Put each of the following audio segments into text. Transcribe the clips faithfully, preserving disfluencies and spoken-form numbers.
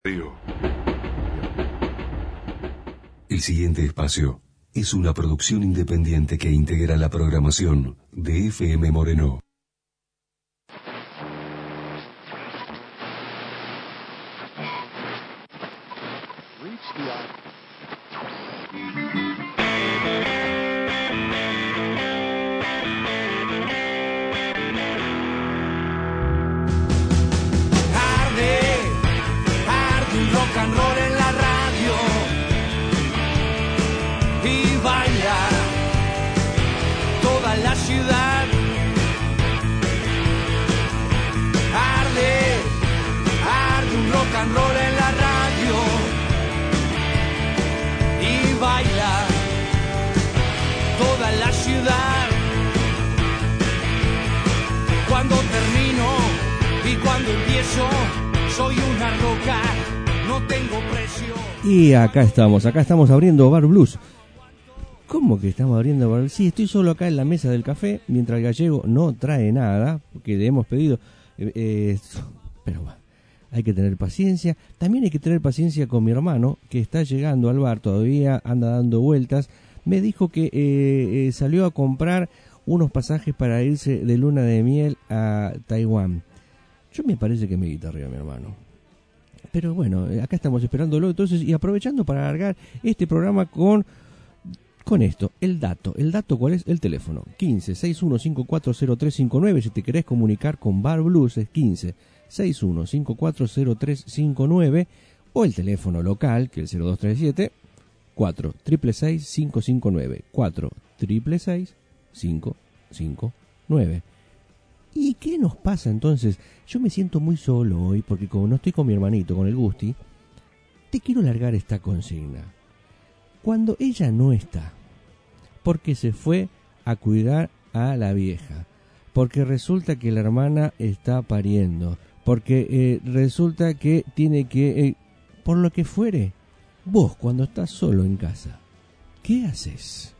El siguiente espacio es una producción independiente que integra la programación de F M Moreno. Cuando termino y cuando empiezo, soy una roca, no tengo precio. Y acá estamos, acá estamos abriendo Bar Blues. ¿Cómo que estamos abriendo Bar Blues? Sí, estoy solo acá en la mesa del café, mientras el gallego no trae nada, porque le hemos pedido... Eh, eh, pero bueno, hay que tener paciencia. También hay que tener paciencia con mi hermano, que está llegando al bar, todavía anda dando vueltas. Me dijo que eh, eh, salió a comprar unos pasajes para irse de luna de miel a Taiwán. Yo me parece que me guitarrea mi hermano. Pero bueno, acá estamos esperándolo entonces y aprovechando para alargar este programa con con esto, el dato. ¿El dato cuál es? El teléfono. quince, sesenta y uno, cincuenta y cuatro, cero tres cincuenta y nueve. Si te querés comunicar con Bar Blues es quince, sesenta y uno, cincuenta y cuatro, cero tres cincuenta y nueve. O el teléfono local, que es el cero dos tres siete, cuatro seis seis seis, cinco cinco nueve. cuatro seis seis seis, cinco cinco nueve. ¿Y qué nos pasa entonces? Yo me siento muy solo hoy porque como no estoy con mi hermanito, con el Gusti, te quiero largar esta consigna. Cuando ella no está, porque se fue a cuidar a la vieja, porque resulta que la hermana está pariendo, porque eh, resulta que tiene que, eh, por lo que fuere, vos cuando estás solo en casa, ¿qué haces?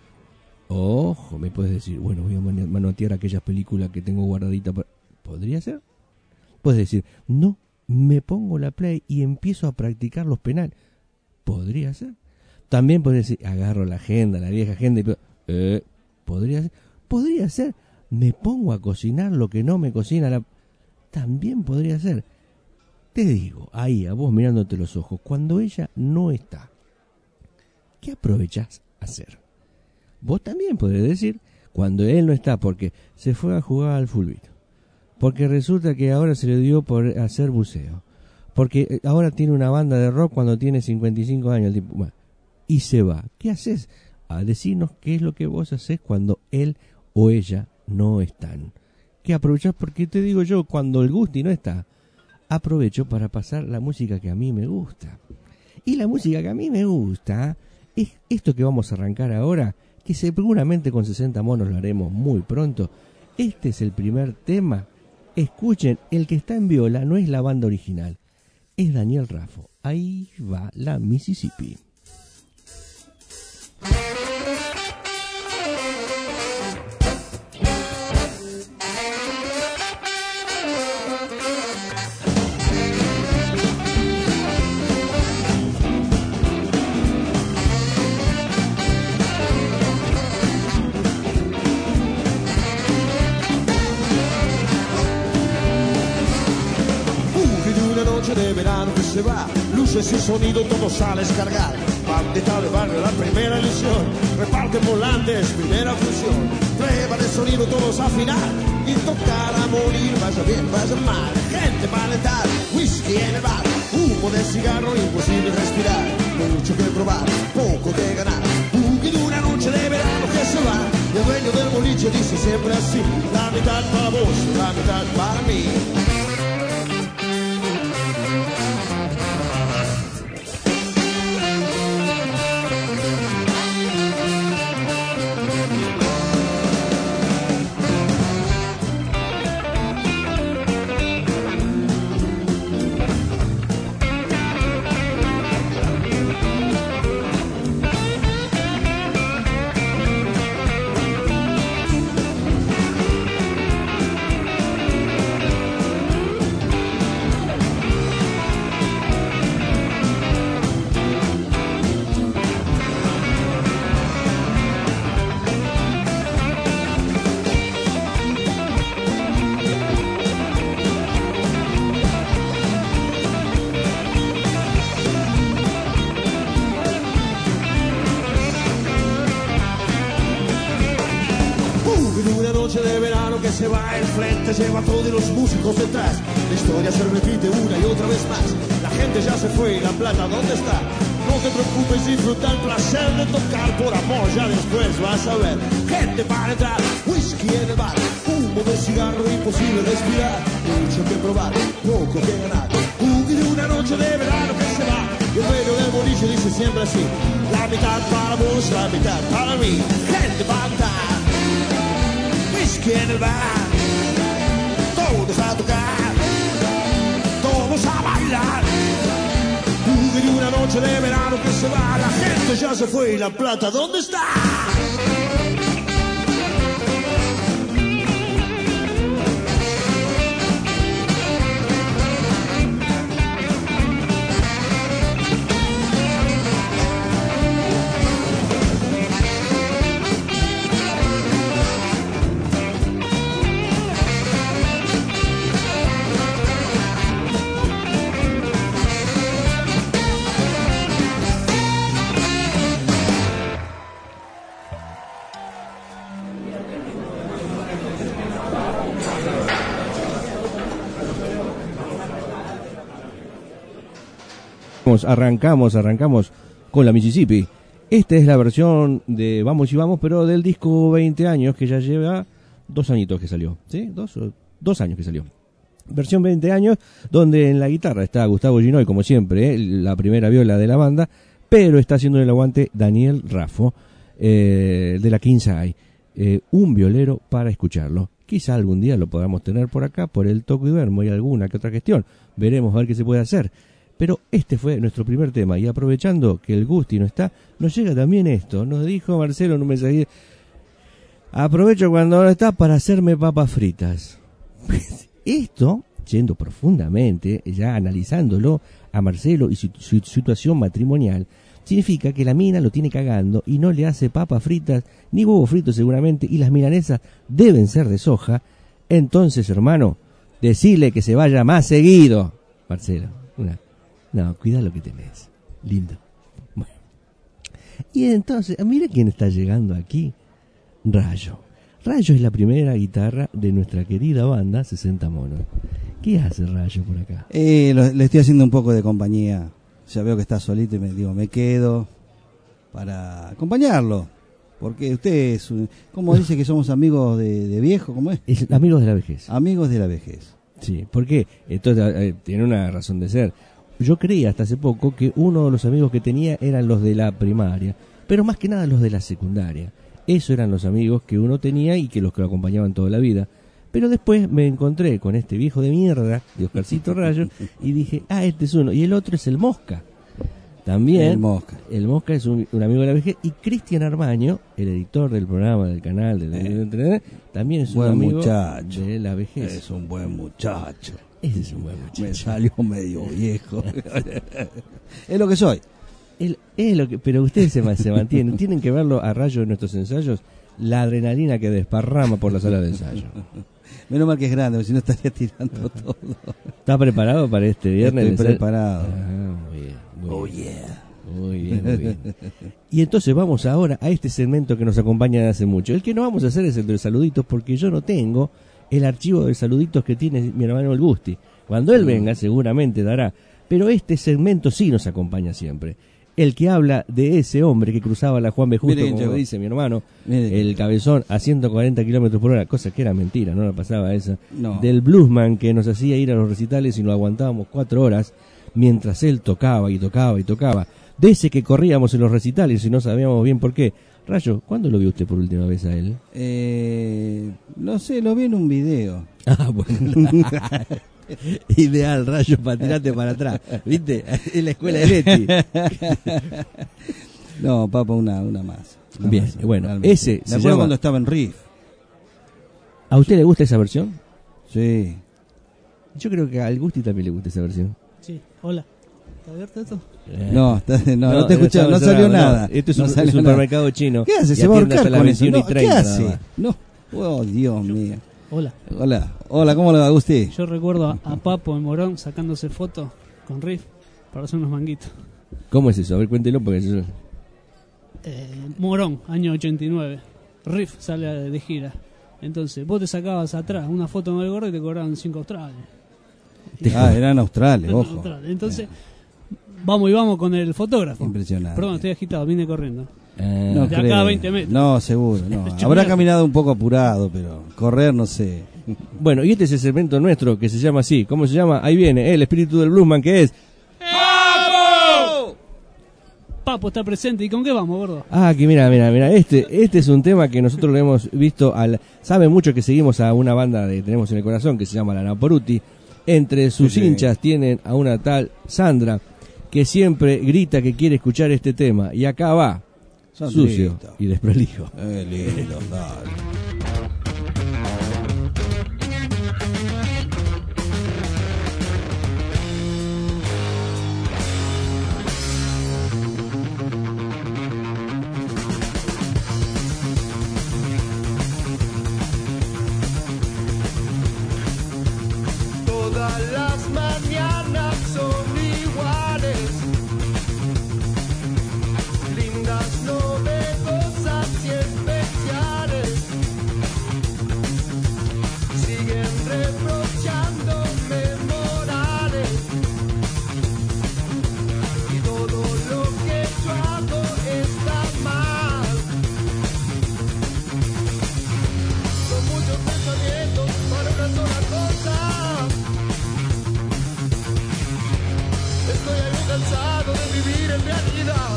Ojo, me puedes decir, bueno, voy a manotear aquellas películas que tengo guardaditas. Para... ¿Podría ser? Puedes decir, no, me pongo la play y empiezo a practicar los penales. ¿Podría ser? También puedes decir, agarro la agenda, la vieja agenda y... Eh, ¿podría ser? Podría ser, me pongo a cocinar lo que no me cocina la... También podría ser. Te digo, ahí, a vos mirándote los ojos, cuando ella no está, ¿qué aprovechás a hacer? Vos también podés decir, cuando él no está, porque se fue a jugar al fulbito, porque resulta que ahora se le dio por hacer buceo, porque ahora tiene una banda de rock cuando tiene cincuenta y cinco años, el tipo, bueno, y se va. ¿Qué haces? A decirnos qué es lo que vos haces cuando él o ella no están. ¿Qué aprovechás? Porque te digo yo, cuando el Gusti no está, aprovecho para pasar la música que a mí me gusta. Y la música que a mí me gusta es esto que vamos a arrancar ahora, que seguramente con sesenta monos lo haremos muy pronto. Este es el primer tema. Escuchen, el que está en viola no es la banda original, es Daniel Raffo. Ahí va la Mississippi. De verano que se va, luces y sonido, todo sale a descargar. Bandita de barrio, la primera ilusión. Reparten volantes, primera función. Prueba de sonido, todos a afinar. Y tocar a morir, vaya bien, vaya mal. Gente para alentar, whisky en el bar. Humo de cigarro, imposible respirar. Mucho que probar, poco que ganar. Boogie de una noche de verano que se va. Y el dueño del boliche dice siempre así: la mitad para vos, la mitad para mí. noche de verano que se va, el frente lleva a todos los músicos detrás. La historia se repite una y otra vez más. La gente ya se fue, la plata, ¿dónde está? No te preocupes, disfruta el placer de tocar por amor, ya después vas a ver. Gente para entrar, whisky en el bar, humo de cigarro, imposible respirar. Mucho que probar, poco que ganar. Boogie de una noche de verano que se va. Y el dueño del boliche dice siempre así: la mitad para vos, la mitad para mí. Gente para entrar, whisky en el bar, todos a tocar, todos a bailar. Boogie de una noche de verano que se va. La gente ya se fue y la plata, ¿dónde está? Arrancamos, arrancamos con la Mississippi. Esta es la versión de Vamos y Vamos, pero del disco veinte años, que ya lleva dos añitos que salió, ¿sí? Dos, dos años que salió. Versión veinte años, donde en la guitarra está Gustavo Ginoy, como siempre, ¿eh? La primera viola de la banda, pero está haciendo el aguante Daniel Raffo, eh, de la Kinsey, eh, un violero para escucharlo. Quizá algún día lo podamos tener por acá, por el Toco y Vermo y alguna que otra gestión. Veremos a ver qué se puede hacer. Pero este fue nuestro primer tema, y aprovechando que el Gusti no está, nos llega también esto. Nos dijo Marcelo en un mensaje: aprovecho cuando no está para hacerme papas fritas. Esto, yendo profundamente, ya analizándolo a Marcelo y su, su situación matrimonial, significa que la mina lo tiene cagando y no le hace papas fritas, ni huevos fritos seguramente, y las milanesas deben ser de soja. Entonces, hermano, decile que se vaya más seguido. Marcelo, una... No, cuida lo que tenés. Lindo. Bueno. Y entonces, mira quién está llegando aquí. Rayo. Rayo es la primera guitarra de nuestra querida banda sesenta Monos. ¿Qué hace Rayo por acá? Eh, lo, le estoy haciendo un poco de compañía. Ya veo que está solito y me digo, me quedo para acompañarlo. Porque usted es un... ¿Cómo dice que somos amigos de, de viejo? ¿Cómo es? es? Amigos de la vejez. Amigos de la vejez. Sí, porque esto eh, tiene una razón de ser. Yo creía hasta hace poco que uno de los amigos que tenía eran los de la primaria, pero más que nada los de la secundaria. Esos eran los amigos que uno tenía y que los que lo acompañaban toda la vida. Pero después me encontré con este viejo de mierda de Oscarcito Rayo y dije, ah, este es uno. Y el otro es el Mosca. También, el Mosca. El Mosca es un, un amigo de la vejez. Y Cristian Armaño, el editor del programa, del canal, de, de, de, de, también es un buen amigo muchacho. de la vejez. Es un buen muchacho. Ese es un buen muchacho. Me salió medio viejo. Es lo que soy. El, es lo que, pero ustedes se, se mantienen. Tienen que verlo a Rayo en nuestros ensayos. La adrenalina que desparrama por la sala de ensayo. Menos mal que es grande, porque si no estaría tirando todo. ¿Está preparado para este viernes? Estoy preparado. Ah, muy bien. Muy oh, bien. yeah. Muy bien, muy bien. Y entonces vamos ahora a este segmento que nos acompaña de hace mucho. El que no vamos a hacer es el de los saluditos, porque yo no tengo el archivo de saluditos que tiene mi hermano el Gusti. Cuando él venga seguramente dará, pero este segmento sí nos acompaña siempre. El que habla de ese hombre que cruzaba la Juan B. Justo, Miren, como yo, dice mi hermano, miren. el cabezón a ciento cuarenta kilómetros por hora, cosa que era mentira, no la pasaba esa. No. Del bluesman que nos hacía ir a los recitales y lo aguantábamos cuatro horas mientras él tocaba y tocaba y tocaba. De ese que corríamos en los recitales y no sabíamos bien por qué. Rayo, ¿cuándo lo vio usted por última vez a él? Eh, no sé, lo vi en un video. Ah, bueno. Ideal, Rayo, para tirarte para atrás. ¿Viste? En la escuela de Leti. No, papá, una, una más. Una Bien, más, bueno, realmente. ese Me se acuerdo llama... cuando estaba en Riff. ¿A usted le gusta esa versión? Sí. Yo creo que al Gusti también le gusta esa versión. Sí, hola. ¿Está abierto esto? No, está, no, no, No, te escuché, no salió no, nada. Esto es no un, salió un supermercado nada. Chino. ¿Qué hace? Y Se va a atiende ahorcar hasta las con eso. veintiuna y No, ¿qué treinta, hace? nada más. No. Oh, Dios mío. Hola. Hola. Hola, ¿cómo le va, Agustín? Yo recuerdo a, a Papo en Morón sacándose fotos con Riff para hacer unos manguitos. ¿Cómo es eso? A ver, cuéntelo porque yo... Eh, Morón, año ochenta y nueve. Riff sale de gira. Entonces, vos te sacabas atrás una foto con el gordo y te cobraban cinco australes. Ah, eran australes, ojo. Australes. Entonces, vamos y vamos con el fotógrafo. Impresionante. Perdón, estoy agitado, vine corriendo. Eh, No de acá creo. a veinte metros. No, seguro. No. Chupinazo. Habrá caminado un poco apurado, pero correr no sé. Bueno, y este es el segmento nuestro que se llama así. ¿Cómo se llama? Ahí viene el espíritu del bluesman, que es... Papo está presente. ¿Y con qué vamos, gordo? Ah, que mira, mira, mira, este este es un tema que nosotros lo hemos visto, al sabe mucho que seguimos a una banda que tenemos en el corazón que se llama La Naporuti. Entre sus Sí, sí. hinchas tienen a una tal Sandra que siempre grita que quiere escuchar este tema. Y acá va, sucio Sandrita. y desprolijo. Eh, lindo, dale. Todas las mañanas son iguales, lindas, novedosas y especiales. Siguen reprochándome morales y todo lo que yo hago está mal. Son muchos pensamientos para una sola cosa. Estoy algo cansado de vivir en realidad.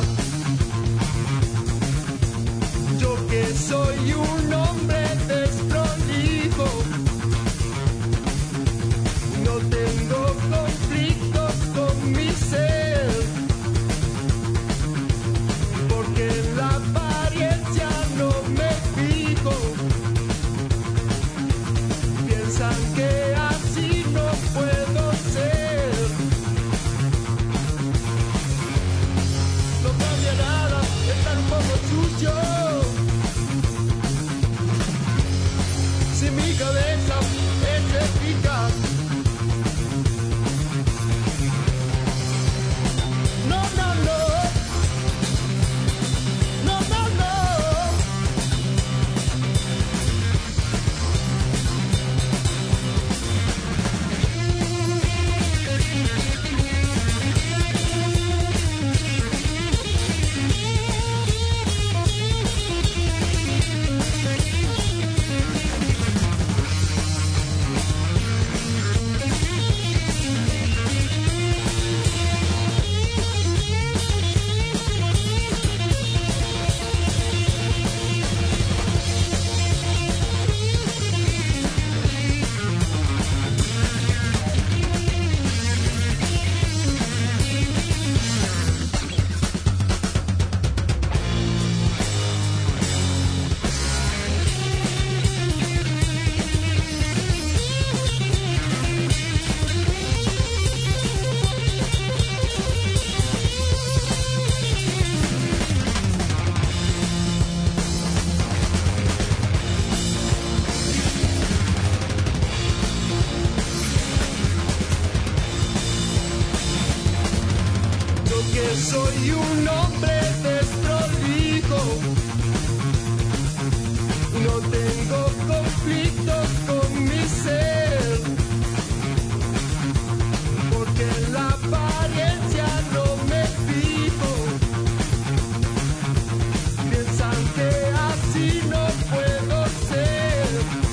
Yo que soy un hombre desprolijo, no tengo conflictos con mi ser, porque en la apariencia no me fijo. Piensan que así no puedo ser. No cambia nada, estar un poco sucio. Si mi cabeza es eficaz. No, no, no. No, no, no. Yo que soy un hombre desprolijo, no tengo conflictos con mi ser, porque en la apariencia no me fijo. Piensan que así no puedo ser.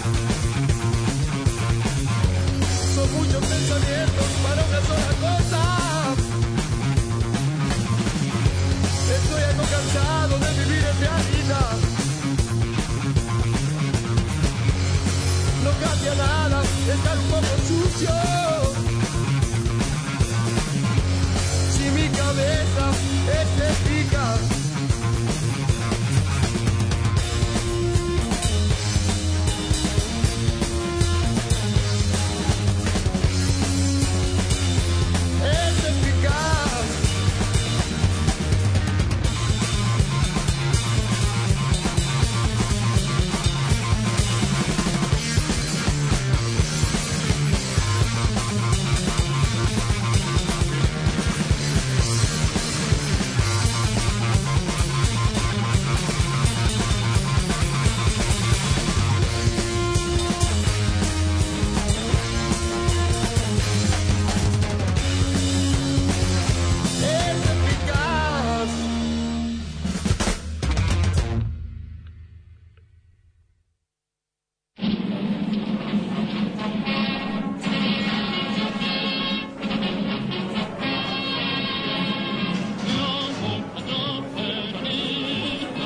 Son muchos pensamientos para una sola cosa. Estoy algo cansado de vivir en realidad. No cambia nada, estar un poco sucio. Si mi cabeza es eficaz. Es eficaz.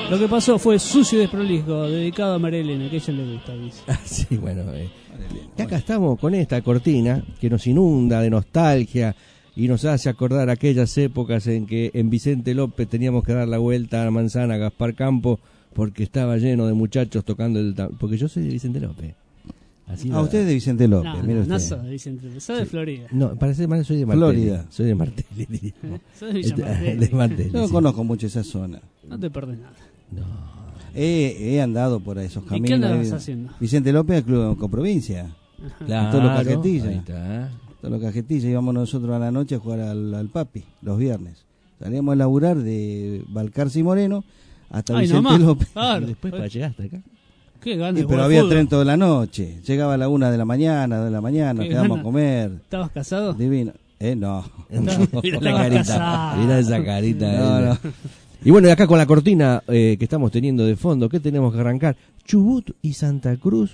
Lo que pasó fue sucio y desprolijo, dedicado a María Elena, que a ella le gusta, dice. Ah, sí, bueno. Eh. Y acá estamos con esta cortina que nos inunda de nostalgia y nos hace acordar aquellas épocas en que en Vicente López teníamos que dar la vuelta a la manzana a Gaspar Campo porque estaba lleno de muchachos tocando el... tam- Porque yo soy de Vicente López. Así A la- usted es de Vicente López, No, mire no, no usted. soy de Vicente López, soy de Florida. No, parece mal, soy de Martelli. Florida. Soy de Martelli, diríamos. ¿Eh? Soy de Villa Este, Martelli. de Martelli, Yo no sí. conozco mucho esa zona. No te perdés nada. No. He, he andado por esos ¿Y caminos. qué andabas ahí. haciendo? Vicente López, Club Coprovincia. Claro, todos los cajetillas. ahí está. Todos los cajetillas íbamos nosotros a la noche a jugar al, al papi, los viernes. Salíamos a laburar de Balcarce y Moreno hasta Ay, Vicente nomás. López. Claro. Y después para llegar hasta acá. Qué ganas Y, de pero jugar había fútbol. tren toda la noche. Llegaba a la una de la mañana, dos de la mañana, Qué quedábamos gana. a comer. ¿Estabas casado? Divino. Eh, no. Mira Estaba la carita, casado. mira esa carita. No, esa. no. Y bueno, y acá con la cortina eh, que estamos teniendo de fondo, ¿qué tenemos que arrancar? Chubut y Santa Cruz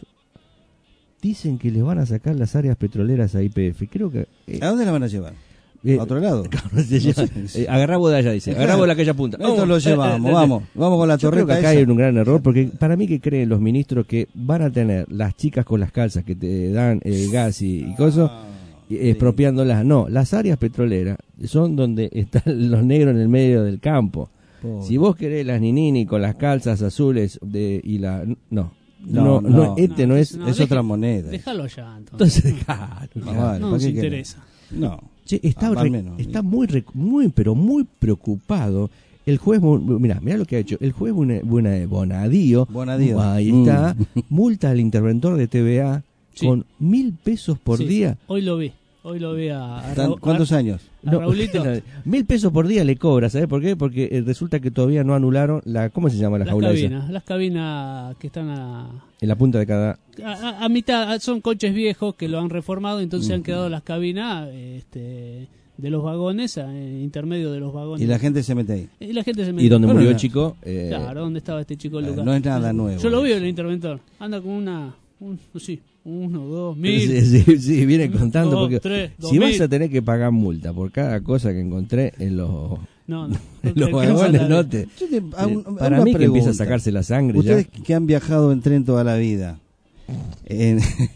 dicen que les van a sacar las áreas petroleras a Y P F. Creo que... eh, ¿A dónde la van a llevar? eh, ¿A otro lado? no sé, ya- eh, agarrá vos de allá, dice. Agarrá vos de aquella punta. Esto lo Vamos. llevamos, Eh, eh, vamos. Vamos con la Yo creo que torreta acá esa. hay un gran error, porque para mí que creen los ministros que van a tener las chicas con las calzas que te dan eh, gas y, y cosas, y expropiándolas. No, las áreas petroleras son donde están los negros en el medio del campo. Pobre. Si vos querés las ninini con las calzas azules de y la... No, no, No, no, no. este no, es... No, es deje- otra moneda. Déjalo ya, entonces. Entonces, claro, Ah, vale, no ¿para nos qué querés? interesa. No. Che, está, Ah, al re- menos. está muy, re- muy, pero muy preocupado. El juez, mira, mira lo que ha hecho. El juez Buna- Buna- Bonadío, Bonadío. ahí Mm. está, multa al interventor de T V A Sí. con mil pesos por Sí, día. Hoy lo vi. Hoy lo vi a, a Tan- Raúl- ¿Cuántos a- años? a Raulito. mil pesos por día le cobra, ¿sabes por qué? Porque eh, resulta que todavía no anularon la, ¿cómo se llama la Las jaula esa? cabinas, las cabinas que están a, En la punta de cada... a, a- a mitad, son coches viejos que lo han reformado, entonces Mm. han quedado las cabinas este, de los vagones, a, en intermedio de los vagones. Y la gente se mete ahí. Y la gente se Y mete. donde Bueno, murió el no. chico... eh, Claro, ¿dónde estaba este chico Eh, Lucas? no es nada nuevo Yo lo vi eso. el interventor. Anda con una, un, sí, uno, dos, mil. Sí, sí, sí, viene contando Dos, porque tres, dos si vas mil. a tener que pagar multa por cada cosa que encontré en los, No, no. en los ¿Qué vagones, pasa? no te... Yo te- a un- a Para una mí que pregunta. empieza a sacarse la sangre ya. Ustedes que han viajado en tren toda la vida, en-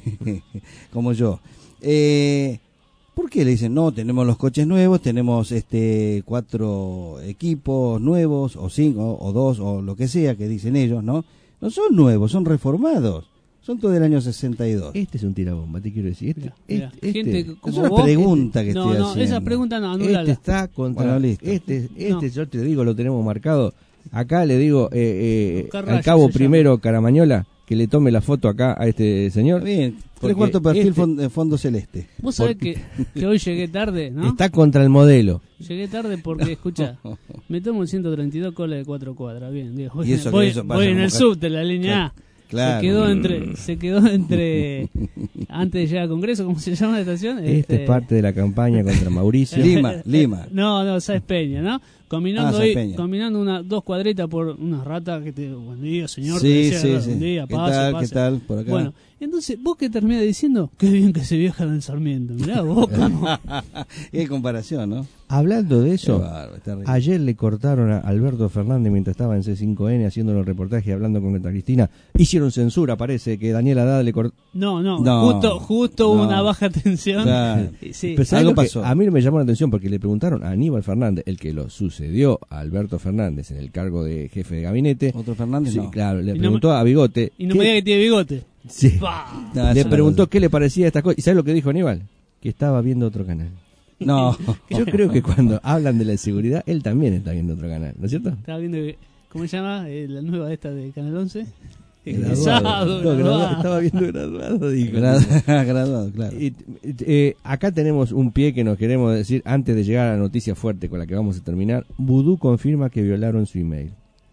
como yo, eh, ¿por qué le dicen, no, tenemos los coches nuevos, tenemos este cuatro equipos nuevos, o cinco, o dos, o lo que sea que dicen ellos, ¿no? No son nuevos, son reformados. Son todos del año sesenta y dos. Este es un tirabomba, te quiero decir. Este, Mira, mira, este, gente este- como es una vos, pregunta que no, estoy no, haciendo. esa pregunta no, este anulala. está contra... Bueno, listo. Este, este No. yo te digo, lo tenemos marcado. Acá le digo eh, eh, Oscar al Raya cabo se primero Caramañola que le tome la foto acá a este señor. Bien, Porque tres cuartos perfil este- fon- de fondo celeste. Vos sabés porque- que, que hoy llegué tarde, ¿no? Está contra el modelo. Llegué tarde porque, escucha, me tomo el ciento treinta y dos cola de cuatro cuadras. Bien, digo, voy, Y eso que voy, eso pasa voy en como el ca- subte, la línea A. Claro. Se quedó entre, se quedó entre, antes de llegar al Congreso, ¿cómo se llama la estación? Este Este, es parte de la campaña contra Mauricio. Lima, Lima. No, no, Sáenz Peña, ¿no? Combinando Ah, Sáenz ahí, Peña. combinando una, dos cuadritas por unas ratas que te, buen día, señor, te Sí, decía, sí, buen sí. día, ¿Qué pase, tal, pase. qué tal? Por acá. Bueno, entonces, ¿vos qué terminás diciendo? Qué bien que se viaja en el Sarmiento. Mirá vos, cómo- Qué comparación, ¿no? Hablando de Qué eso, bárbaro, está terrible. ayer le cortaron a Alberto Fernández mientras estaba en C cinco N haciendo los reportajes y hablando con Cata Cristina. Hicieron censura, parece que Daniel Haddad le cortó. No, no, No, justo, justo hubo no. una baja tensión. Claro. Sí. Pero ¿sabes algo lo que pasó. a mí me llamó la atención porque le preguntaron a Aníbal Fernández, el que lo sucedió a Alberto Fernández en el cargo de jefe de gabinete. Otro Fernández, Sí, no. claro, le Y no preguntó a Bigote. Y no qué- me diga que tiene bigote. Sí. Pa. No, Le eso no preguntó lo- qué le parecía esta cosa. ¿Y sabes lo que dijo Aníbal? Que estaba viendo otro canal. No. Yo creo que cuando hablan de la seguridad, él también está viendo otro canal, ¿no es cierto? Estaba viendo, que- ¿cómo se llama? Eh, la nueva esta de Canal once. Graduado. Egresado, No, graduado. graduado, estaba viendo graduado, dijo. Grad- Graduado, claro. Y, eh, acá tenemos un pie que nos queremos decir antes de llegar a la noticia fuerte con la que vamos a terminar. Vudú confirma que violaron su email.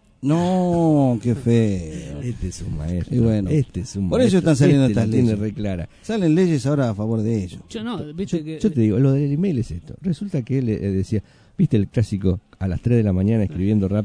No, qué feo. Este es un maestro. Y bueno, este es un por eso maestro. están saliendo Este la estas tiene leyes. re clara. Salen leyes ahora a favor de ellos. Yo no, viste Yo, que. yo te digo, lo del email es esto. Resulta que él eh, decía, ¿viste el clásico a las tres de la mañana escribiendo rápido?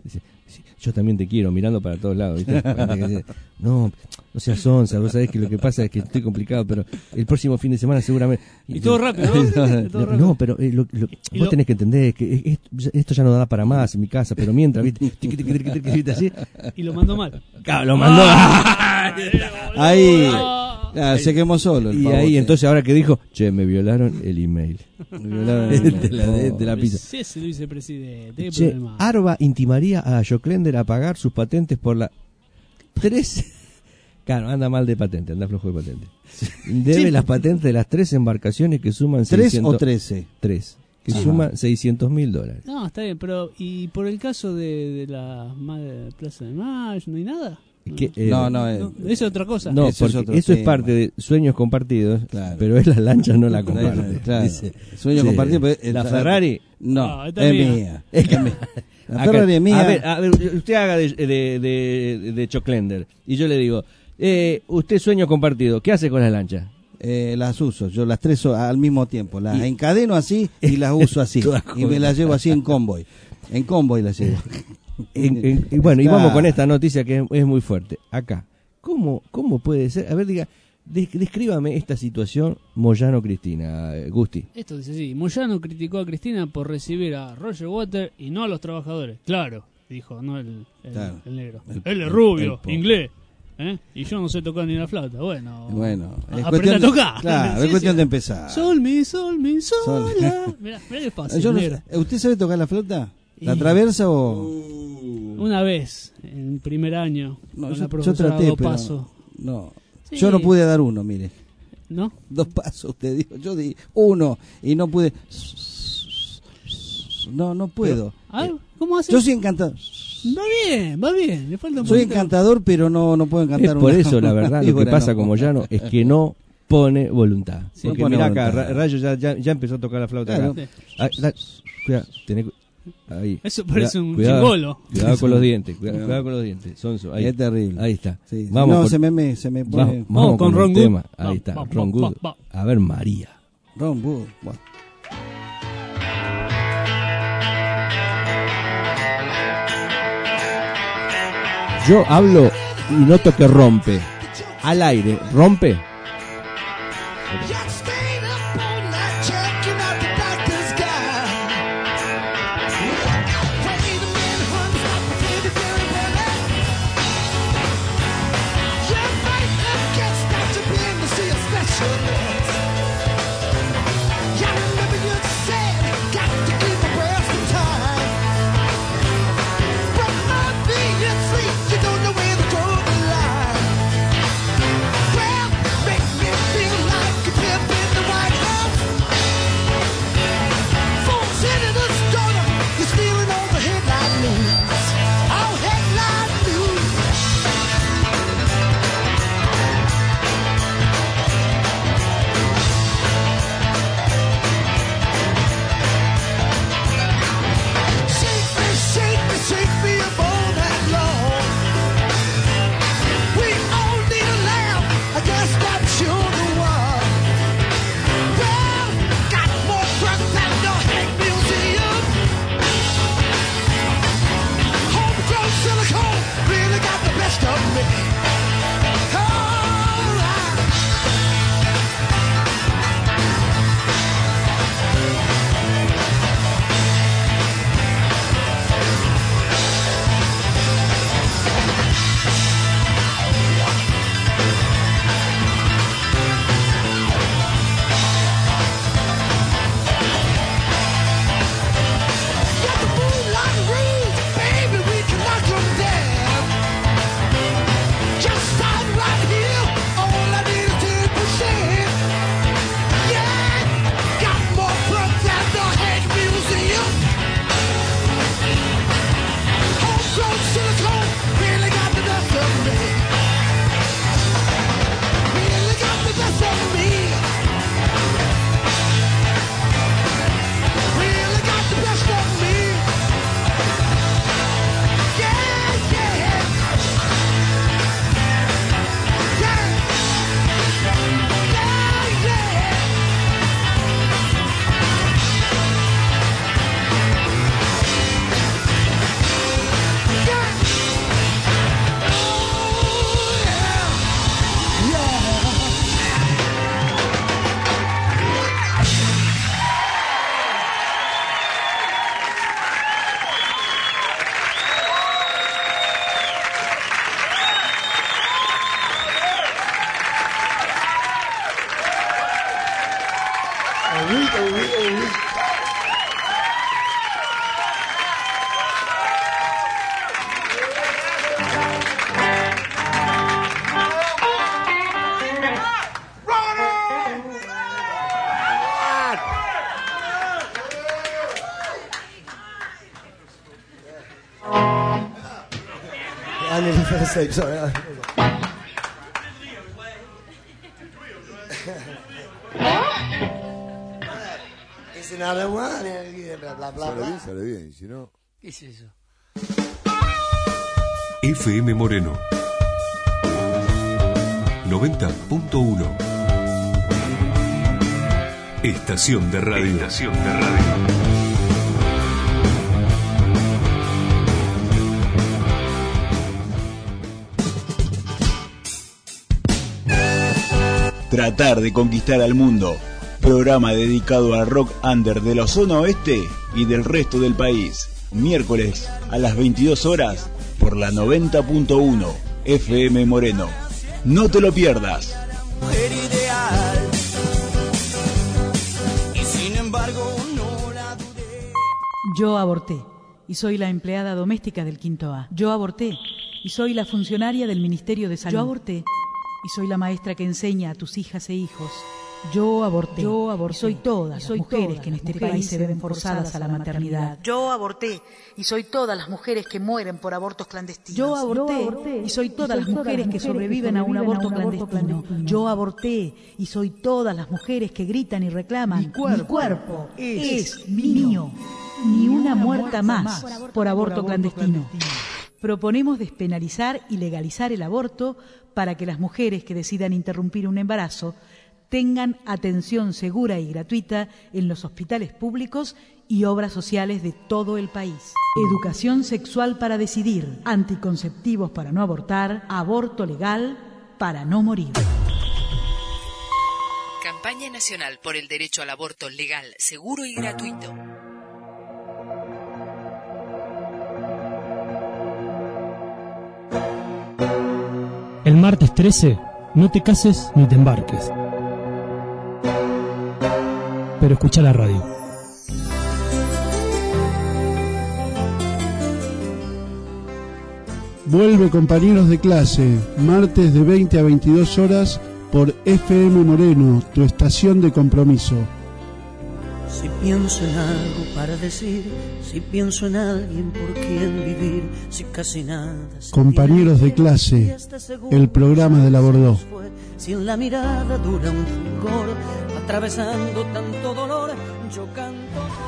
Dice, sí, yo también te quiero, mirando para todos lados, ¿viste? Dice, no, no seas onza, vos sabés que lo que pasa es que estoy complicado, pero el próximo fin de semana seguramente... Y todo rápido, ¿no? no, Todo no, rápido. no, pero eh, lo, lo, vos lo- tenés que entender que esto, esto ya no da para más en mi casa, pero mientras, ¿viste? Tiqui, tiqui, tiqui, tiqui, ¿viste? Así. Y lo mandó mal. Claro, lo mandó. Ahí, Ah. ah, se quemó solo. El Y pavote. ahí, entonces, ahora que dijo, che, me violaron el email. Me violaron el email. de, la, de, de la pizza. Sí, es el vicepresidente. ¿Qué Che, problema? Arba intimaría a Joclender a pagar sus patentes por la... Tres... Claro, anda mal de patente, anda flojo de patente. Debe Sí. las patentes de las tres embarcaciones que suman ¿Tres seiscientos... o trece? Tres. Que Sí. suman seiscientos mil dólares. No, está bien, pero ¿y por el caso de, de la madre Plaza de Mayo no hay nada? Que, eh, No, no, eh, No, eso es otra cosa. No, Eso es porque otro eso es tema. parte de sueños compartidos, Claro. pero es la lancha no la comparte. Claro, Dice, sueño sí, compartido. pero es- la Ferrari... No, No, es esta es mía. mía. Es mía. La Acá- Ferrari es mía. A ver, a ver, usted haga de, de, de, de Choclender. Y yo le digo, eh, usted sueño compartido, ¿qué hace con las lanchas? Eh, las uso, yo las tres o- al mismo tiempo. Las Y- encadeno así y las uso así. Todas Y me juntas. las llevo así en convoy. En convoy las llevo. En- en- y bueno, y vamos Claro. con esta noticia que es, es muy fuerte. Acá, ¿cómo, cómo puede ser? A ver, diga, des- descríbame esta situación Moyano Cristina, eh, Gusti. Esto dice así: Moyano criticó a Cristina por recibir a Roger Waters y no a los trabajadores. Claro, dijo, no el, el, Claro. el negro. El- Él es el- rubio, el pobre. inglés. ¿eh? Y yo no sé tocar ni la flauta. Bueno, Bueno, es aprende cuestión a de- tocar. Claro, Sí, es cuestión sí. de empezar. Sol, mi, sol, mi, Sol. sola. Mirá, mirá qué fácil, Yo no negro. sé, ¿usted sabe tocar la flauta? ¿La Y- traversa o...? Una vez, en primer año, No, con yo, la yo profesora traté, Dos pero... Pasos. No. Sí. Yo no pude dar uno, mire. ¿No? Dos pasos, usted dijo. Yo di uno y no pude... No, no puedo. Ah, ¿cómo hace? Yo soy encantador. Va bien, va bien. Le falta un Soy poquito. encantador, pero no, no puedo Es encantar por una- eso, la una verdad, lo que víbora, pasa no. con Moyano es que no pone voluntad. Sí. Porque No pone mirá acá, voluntad. Ra- Rayo ya, ya, ya empezó a tocar la flauta Claro. acá. Ah, da- cuidado, tené cu- ahí. Eso parece un Cuidado, chingolo. Cuidado con los dientes, cuidado, cuidado con los dientes. Sonso, ahí. Es terrible. Ahí está. Sí, sí. Vamos no, por- se me, me- se me Va- pone... vamos, con con, Ron el Good. tema. Ahí Va, está, va, Ron va, Good. va. A ver, María. Ron Wood. Bueno. Yo hablo y noto que rompe. Al aire, ¿rompe? Y'all stayed up all night checking out the doctor's guy. Wait a minute, honey, stop the baby very well. You might have guessed that you've been to see a specialist. Y'all remember you said, got to keep my breath in time. But obviously, you don't know where to draw the line. Well, make me feel like a pimp I need a first take, sorry. It's another one, bla, bla, bla, Sale bla. bien, sale bien, y si no... ¿Qué es eso? F M Moreno noventa punto uno. Estación de radio. Estación de radio. Tratar de conquistar al mundo. Programa dedicado al rock under de la zona oeste y del resto del país. Miércoles a las veintidós horas por la noventa punto uno F M Moreno. No te lo pierdas. Mujer ideal. Y sin embargo no la dudé. Yo aborté y soy la empleada doméstica del quinto A. Yo aborté y soy la funcionaria del Ministerio de Salud. Yo aborté y soy la maestra que enseña a tus hijas e hijos. Yo aborté. Yo aborté. Y soy todas las mujeres que en este país se ven forzadas a la maternidad. Yo aborté y soy todas las mujeres que mueren por abortos clandestinos. Yo aborté y soy todas las mujeres que sobreviven a un aborto clandestino. Yo aborté y soy todas las mujeres que gritan y reclaman. Mi cuerpo es mío. Ni una muerta más por aborto clandestino. Proponemos despenalizar y legalizar el aborto para que las mujeres que decidan interrumpir un embarazo tengan atención segura y gratuita en los hospitales públicos y obras sociales de todo el país. Educación sexual para decidir, anticonceptivos para no abortar, aborto legal para no morir. Campaña Nacional por el Derecho al Aborto Legal, Seguro y Gratuito. El martes trece, no te cases ni te embarques. Pero escucha la radio. Vuelve Compañeros de Clase, martes de veinte a veintidós horas por F M Moreno, tu estación de compromiso. Si pienso en algo para decir, si pienso en alguien por quien vivir, si casi nada. Compañeros de Clase, el programa de la Bordó. Si en la mirada dura un fulgor, atravesando tanto dolor, yo canto.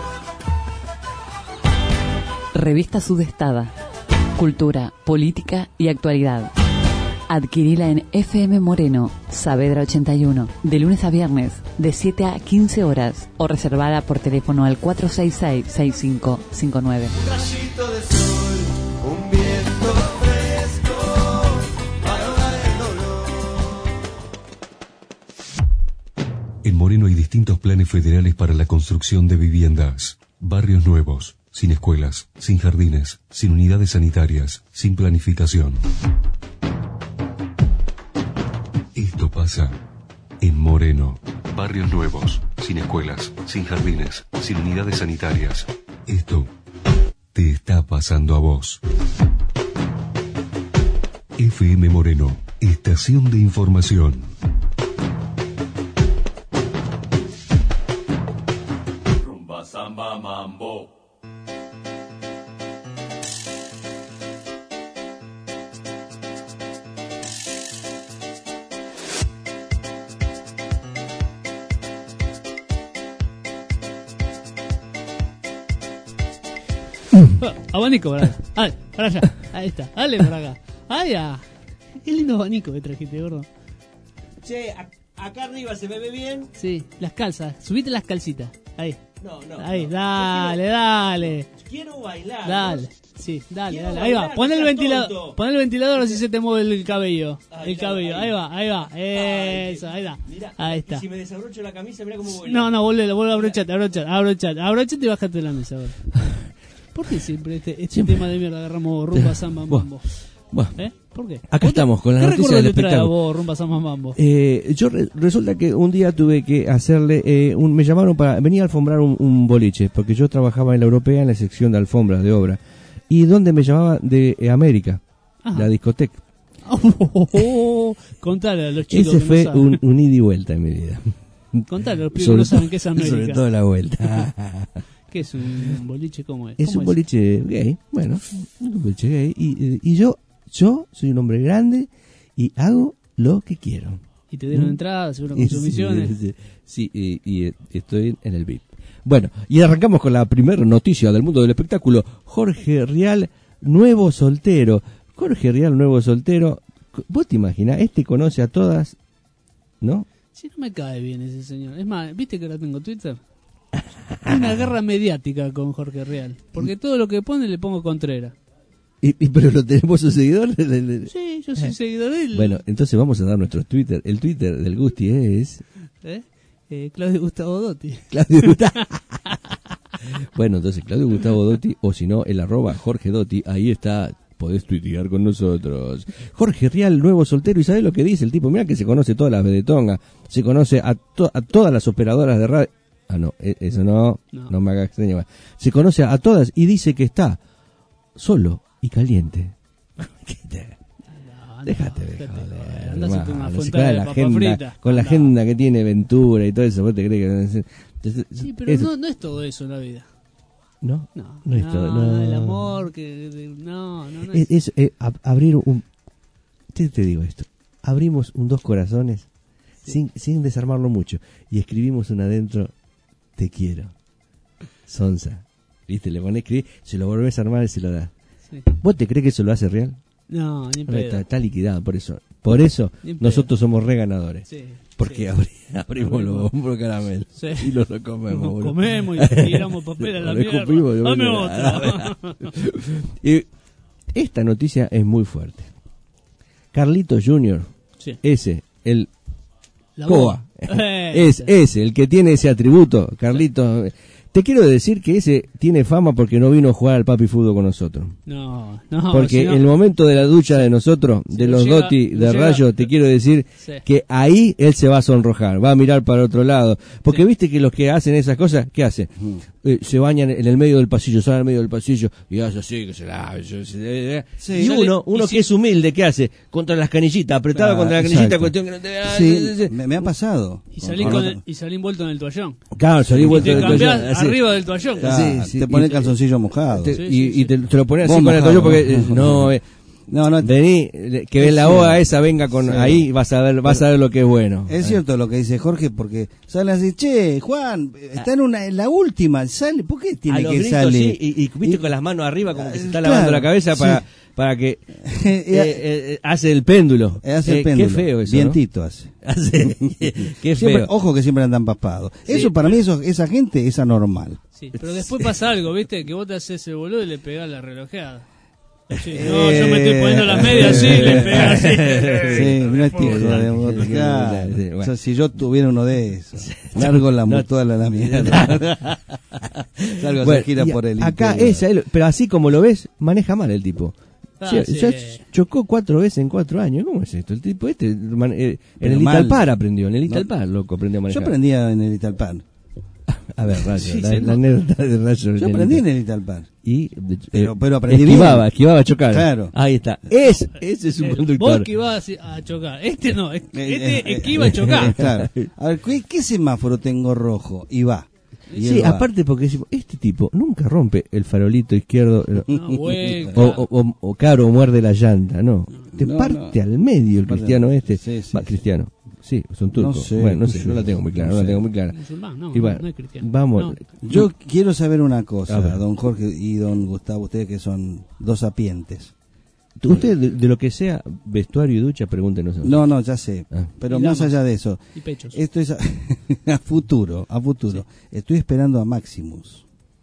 Revista Sudestada. Cultura, política y actualidad. Adquirila en F M Moreno, Saavedra ochenta y uno, de lunes a viernes, de siete a quince horas, o reservada por teléfono al cuatro seis seis, seis cinco cinco nueve. Un rayito de sol, un viento fresco, para ahogar el dolor. En Moreno hay distintos planes federales para la construcción de viviendas. Barrios nuevos, sin escuelas, sin jardines, sin unidades sanitarias, sin planificación. Esto pasa en Moreno. Barrios nuevos, sin escuelas, sin jardines, sin unidades sanitarias. Esto te está pasando a vos. F M Moreno, estación de información. Rumba, samba, mambo. Abanico para acá. Ah, para allá. Ahí está. Dale para acá. Ahí ya. Qué lindo abanico que trajiste, gordo. Che, a- acá arriba se me ve bien. Sí, las calzas. Subite las calcitas. Ahí. No, no. Ahí, no. dale, Yo dale. quiero, quiero bailar. Dale. ¿no? Sí, dale, Quiero dale. Ahí va. bailar, Pon no el seas ventilador. tonto. Pon el ventilador así se te mueve el cabello. Ahí El está, cabello. ahí. Ahí va, ahí va. Eso, ahí va. Mirá, Ahí y está. si me desabrocho la camisa, mira cómo vuelve. No, no, vuelve, vuelve a abrochate, abrochate, abrochate, abrochate y bájate de la mesa. Ahora. ¿Por qué siempre este, este Siempre. tema de mierda agarramos rumba, samba, mambo? Bueno, ¿Eh? ¿Por qué? acá estamos con las ¿Qué noticias recuerdo del te trae a espectáculo. vos, rumba, samba, mambo? Eh, yo re- resulta que un día tuve que hacerle, eh, un, me llamaron para, venía a alfombrar un, un boliche, porque yo trabajaba en la Europea en la sección de alfombras de obra, y donde me llamaban de eh, América, Ajá. la discoteca. Oh, oh, oh, contale a los chicos Ese que fue no saben. un, un ida y vuelta en mi vida. Contale a los pibes que Sobre no saben todo- qué es América. Sobre todo la vuelta. ¿Qué es un boliche? ¿Cómo es? Es ¿Cómo un boliche gay, bueno, un boliche gay, y, y yo yo soy un hombre grande y hago lo que quiero. Y te dieron ¿Mm? entradas, seguro con sumisiones. Sí, sí, y, y estoy en el V I P. Bueno, y arrancamos con la primera noticia del mundo del espectáculo. Jorge Rial, nuevo soltero. Jorge Rial, nuevo soltero. ¿Vos te imaginás? Este conoce a todas, ¿no? Sí, no me cae bien ese señor. Es más, ¿viste que ahora tengo Twitter? Hay una guerra mediática con Jorge Rial. Porque todo lo que pone le pongo Contreras. ¿Y, y pero lo tenemos su seguidor? Sí, yo soy seguidor de él. Bueno, entonces vamos a dar nuestro Twitter. El Twitter del Gusti es... ¿Eh? Eh, Claudio Gustavo Dotti. Claudio Gustavo. Bueno, entonces Claudio Gustavo Dotti, o si no, el arroba Jorge Dotti, ahí está, podés tuitear con nosotros. Jorge Rial, nuevo soltero, y ¿sabés lo que dice el tipo? Mira que se conoce todas las vedetongas, se conoce a, to a todas las operadoras de radio. Ah, no, eso no, no, no me haga extraño. Se conoce a todas y dice que está solo y caliente. Déjate de joder, hermano, si con la agenda, con la agenda que tiene Ventura y todo eso, ¿vos te crees que...? Sí, pero es, no, no es todo eso en la vida. ¿No? No, no es no, todo, no. El amor, que... No, no, no es... Es, es eh, ab abrir un... Te, te digo esto, abrimos un dos corazones, sí. sin, sin desarmarlo mucho, y escribimos un adentro, te quiero, Sonsa. ¿Viste? Le pones escribir, se lo volvés a armar y se lo das. Sí. ¿Vos te crees que eso lo hace Real? No, ni pedo. Está, está liquidado, por eso. Por eso nosotros somos re ganadores. Sí, porque sí. Abri, abrimos los bombos de caramelo sí. y los lo comemos. Nos comemos y tiramos papel a la mierda. Dame otra. Y esta noticia es muy fuerte. Carlitos junior, sí. ese, el la Coa, es ese, el que tiene ese atributo, Carlitos... Te quiero decir que ese tiene fama porque no vino a jugar al papi fútbol con nosotros. No, no. Porque si no, el momento de la ducha de nosotros, si de los llega, Dotti, de llega, Rayo, te quiero decir sí. que ahí él se va a sonrojar, va a mirar para otro lado. Porque sí. viste que los que hacen esas cosas, ¿qué hacen? Uh-huh. Eh, se bañan en el medio del pasillo, salen al medio del pasillo y hace así, que se la... Sí. Y uno, uno y que si... es humilde, ¿qué hace? Contra las canillitas, apretado ah, contra la canillita, cuestión que no te vea. Sí, me, me ha pasado. Y salí, con el, y salí envuelto en el toallón. Claro, salí envuelto en el toallón. Arriba del toallón. Claro, sí, sí, te pone calzoncillo mojado. Te, sí, y, sí, y te, te lo pones así con el toallón porque eh, no, eh, no, no, vení, que ves la hoja esa, venga con sí. ahí, vas a ver, vas a ver lo que es bueno. Es eh. cierto lo que dice Jorge, porque sale así, che, Juan, está en una, en la última, sale, ¿por qué tiene que gritos, salir? Sí, y, y viste y, con las manos arriba como que se está lavando claro, la cabeza para... Sí. para que eh, eh, hace el péndulo. Hace el eh, péndulo. Qué feo eso, Vientito ¿no? hace. hace qué feo. Siempre, ojo que siempre andan papados. Sí, eso para mí, eso, esa gente es anormal. Sí, pero después pasa algo, ¿viste? Que vos te haces el boludo y le pegás la relojeada. Sí, no, yo me estoy poniendo las medias así, le pegás así. Sí, no es tipo de claro. Sí, bueno. O sea, si yo tuviera uno de esos, largo la no, toda la, la mierda. Salgo bueno, a gira por el acá esa, pero así como lo ves, maneja mal el tipo. Ah, sí, sí. Ya chocó cuatro veces en cuatro años. ¿Cómo es esto? El tipo este man, eh, en el Italpar aprendió, en el Italpar, no. loco, aprendió a manejar. Yo aprendía en el Italpar. A ver, Rayo, sí, la, sí, la anécdota de Rayo. Yo aprendí en el Italpar. Y, pero, pero aprendí esquivaba, bien. esquivaba a chocar. Claro. Ahí está. Es, ese es un conductor. Vos esquivabas a chocar. Este no, este esquiva a chocar. Claro. A ver, ¿qué, ¿qué semáforo tengo rojo? Y va. Y sí, aparte porque decimos, este tipo nunca rompe el farolito izquierdo no, güey, o, o, o, o caro muerde la llanta, no, te no, parte no. al medio el cristiano este, sí, sí, va, cristiano, sí, son turcos, no sé, bueno, no sé, no la tengo muy clara, no, no la tengo muy clara. Musulmán, no, y bueno, no es cristiano. Vamos, no. Yo quiero saber una cosa, don Jorge y don Gustavo, ustedes que son dos sapientes. Ustedes, de, de lo que sea, vestuario y ducha, pregúntenos. No, no, ya sé. Ah. Pero más allá de eso, y pechos. Esto es a, a futuro, a futuro. Sí. Estoy esperando a Maximus.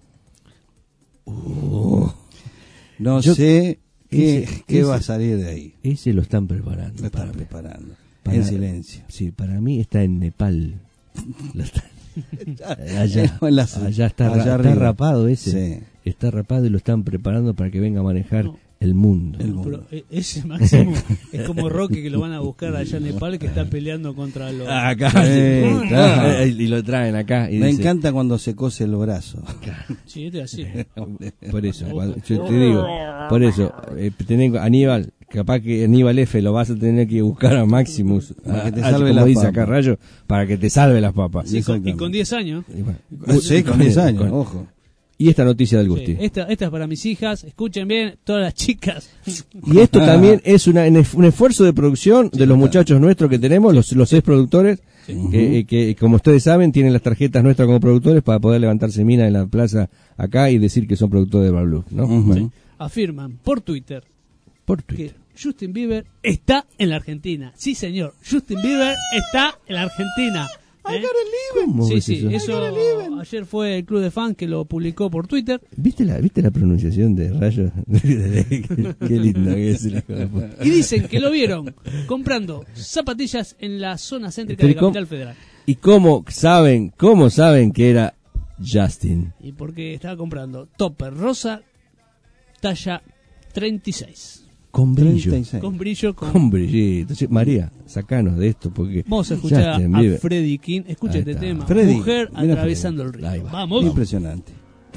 Uh, no Yo, sé qué, ese, qué ese, va a salir de ahí. Ese lo están preparando. Lo están preparando. Para, en silencio. Sí, para mí está en Nepal. Lo están, allá, allá está, allá está rapado ese. Sí. Está rapado y lo están preparando para que venga a manejar. No. El mundo. El mundo. Pero ese Máximo es como Rocky que lo van a buscar allá en Nepal que está peleando contra los... Acá, sí, no, claro. no. Y lo traen acá. Y Me dice... encanta cuando se cose el brazo. Claro. Sí, este así. Por eso, cuando, yo te digo, por eso, eh, tenés, Aníbal, capaz que Aníbal F lo vas a tener que buscar a Maximus, para a, que te salve a, como dice acá Rayo, para que te salve las papas. Sí, con, y con diez años. Y bueno, sí, con diez años, con, ojo. Y esta noticia del Gusti. Sí, esta, esta es para mis hijas, escuchen bien, todas las chicas. Y esto también es una, un esfuerzo de producción de los muchachos nuestros que tenemos, los, los seis productores, Sí. que, que como ustedes saben tienen las tarjetas nuestras como productores para poder levantarse mina en la plaza acá y decir que son productores de Bar Blues, ¿no? Ujú. Bueno, Afirman por Twitter por Twitter. que Justin Bieber está en la Argentina. Sí, señor, Justin Bieber está en la Argentina. ¿Eh? ¿Cómo Sí, es sí, eso? eso ayer fue el club de fans que lo publicó por Twitter. ¿Viste la, ¿Viste la pronunciación de Rayo? qué, qué linda que es el hijo de puta. Y dicen que lo vieron comprando zapatillas en la zona céntrica Pero de ¿y cómo- Capital Federal. ¿Y cómo saben, cómo saben que era Justin? Y porque estaba comprando topper rosa, talla treinta y seis. Con brillo. treinta y seis. Con brillo, con... Con brillito. Sí, María, sacanos de esto porque Vamos a escuchar Justin a Bieber. Freddie King. Escucha Ahí este está. tema. Freddie, Mujer mira atravesando Freddie. el Ahí río. va. Vamos. Impresionante.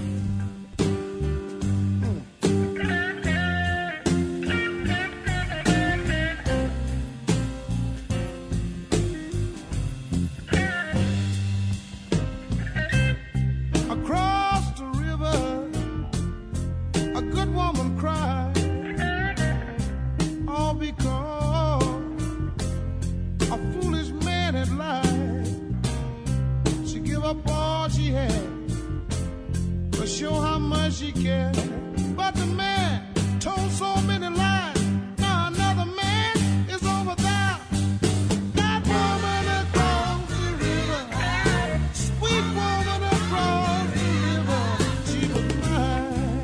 Across the river, a good woman cried, all because a foolish man had lied. She give up all she had to show how much she cared. But the man told so many lies. Now another man is over there. That woman across the river, sweet woman across the river, she was mine.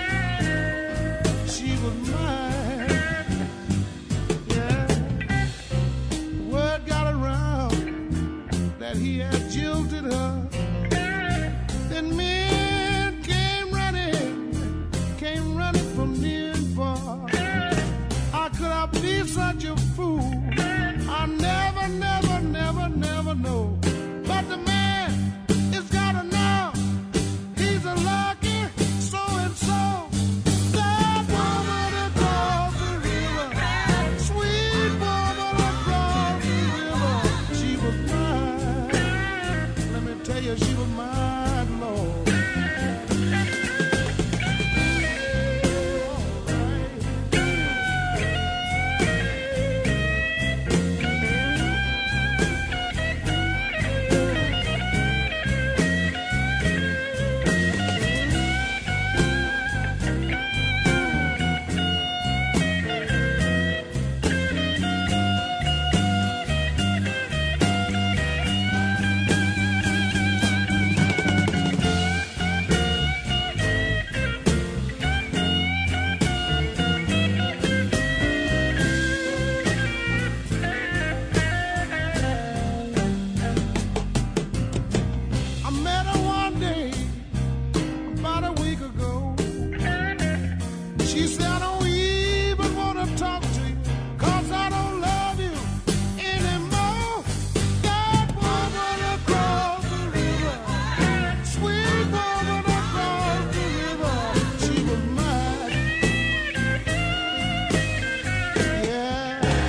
She was mine. Yeah. Word got around that he had jilted her. Then men came running, came running from near and far. How could I be such a fool? I never, never, never, never know. But the man is gotta know he's a lucky so and so. That woman across the river, sweet woman across the river, she was mine. Let me tell you, she was mine, Lord. I met her one day, about a week ago. She said, I don't even want to talk to you, cause I don't love you anymore. That woman across the river, sweet woman across the river, she was mine. Yeah, yeah.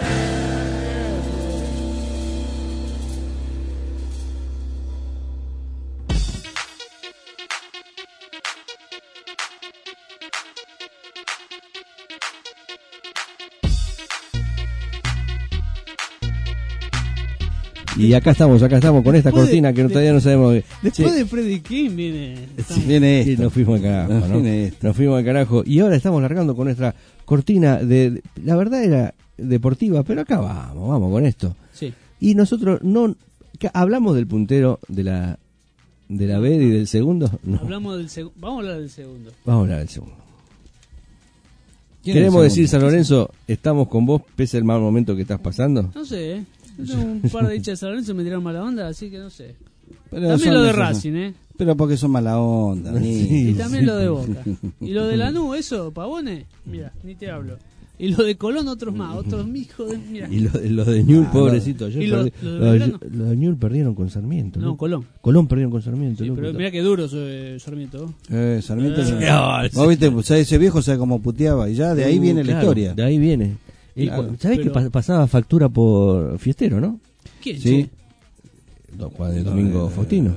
Y acá estamos, acá estamos con esta Después de- cortina que no- de- todavía no sabemos. Después Che, de Freddie King viene... Viene sí, esto. nos fuimos al carajo, Nos ¿no? viene esto. Nos fuimos al carajo. Y ahora estamos largando con nuestra cortina de, de- la verdad era deportiva, pero acá vamos, vamos con esto. Sí. Y nosotros no que hablamos del puntero de la de la B y del segundo, no. Hablamos del segundo. Vamos a hablar del segundo. Vamos a hablar del segundo. ¿Quién es Queremos el decir, San segundo? Lorenzo, estamos con vos pese el mal momento que estás pasando. No sé, ¿eh? Yo tengo un par de hinchas de San Lorenzo me tiraron mala onda, así que no sé. Pero También son lo de esos- Racing, ¿eh? Pero porque son mala onda. ni- Y también lo de Boca. Y lo de Lanús, eso, Pavone, mira, ni te hablo. Y lo de Colón, otros más, otros hijos de... Mira. Y los de, los de Ñul, Ah, pobrecito. Ayer y lo- perdi- lo de los de- Belgrano. los de Ñul perdieron con Sarmiento. No, Colón. Colón perdieron con Sarmiento. Sí, loco. pero mira qué duro soy Sarmiento. Eh, Sarmiento. Eh. no. Vos viste, pues, ese viejo sabe cómo puteaba. Y ya de ahí Uh, viene la claro, historia. De ahí viene. Y Claro. cu- ¿Sabés Pero- que pa- pasaba factura por Fiestero, no? ¿Quién? Sí. che? Don Juan de Domingo Eh, Faustino.